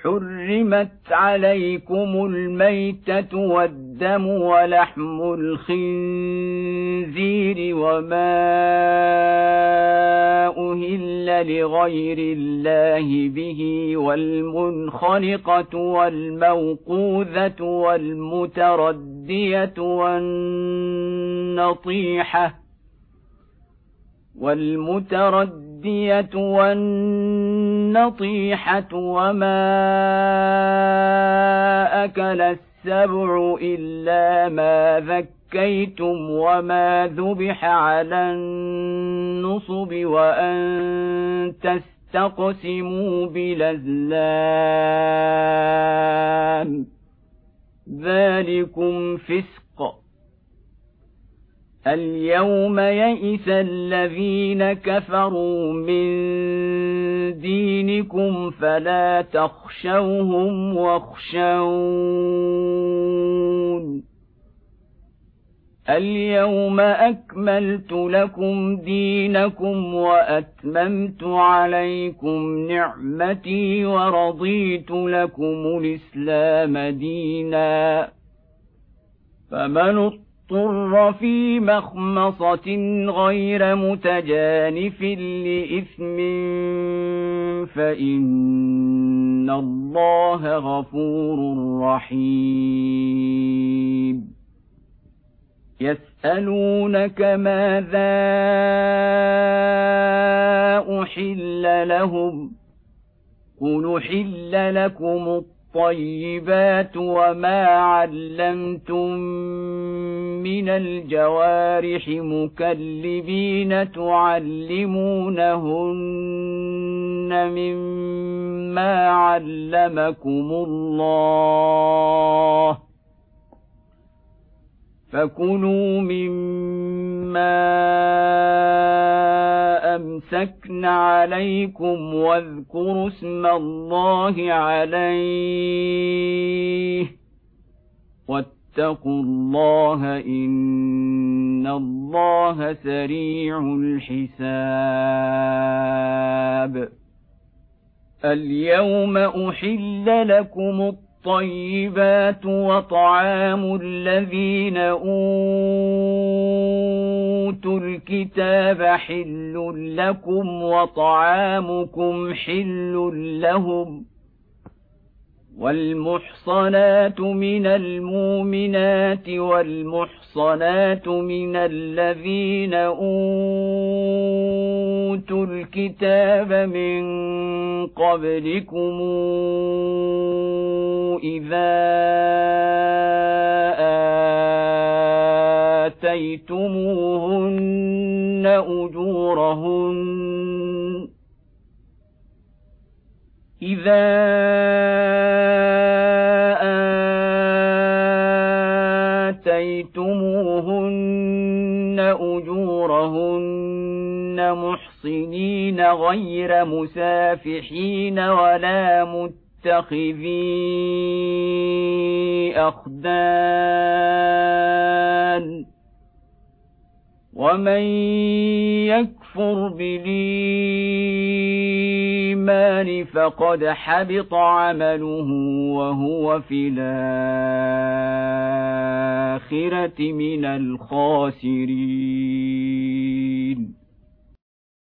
حرمت عليكم الميتة والدم ولحم الخنزير وما أهل لغير الله به والمنخنقة والموقوذة والنطيحة وما أكل السبع إلا ما ذكيتم وما ذبح على النصب وأن تستقسموا بالأزلام ذلكم فسق. اليوم يئس الذين كفروا من دينكم فلا تخشوهم واخشون. اليوم أكملت لكم دينكم وأتممت عليكم نعمتي ورضيت لكم الإسلام دينا. فمن اضطر في مخمصة غير متجانف لإثم فإن الله غفور رحيم. يسألونك ماذا أحل لهم قل أحل لكم الطيبات وما علمتم من الجوارح مكلبين تعلمونهن مما علمكم الله فكلوا مما أمسكن عليكم واذكروا اسم الله عليه واتقوا الله إن الله سريع الحساب. اليوم أحل لكم الطيبات وطعام الذين أوتوا الكتاب حل لكم وطعامكم حل لهم والمحصنات من المؤمنات والمحصنات من الذين أوتوا الكتاب من قبلكم إذا آتيتموهن أجورهن محصنين غير مسافحين ولا متخذي أخدان. ومن يكفر بالإيمان فقد حبط عمله وهو في الآخرة من الخاسرين.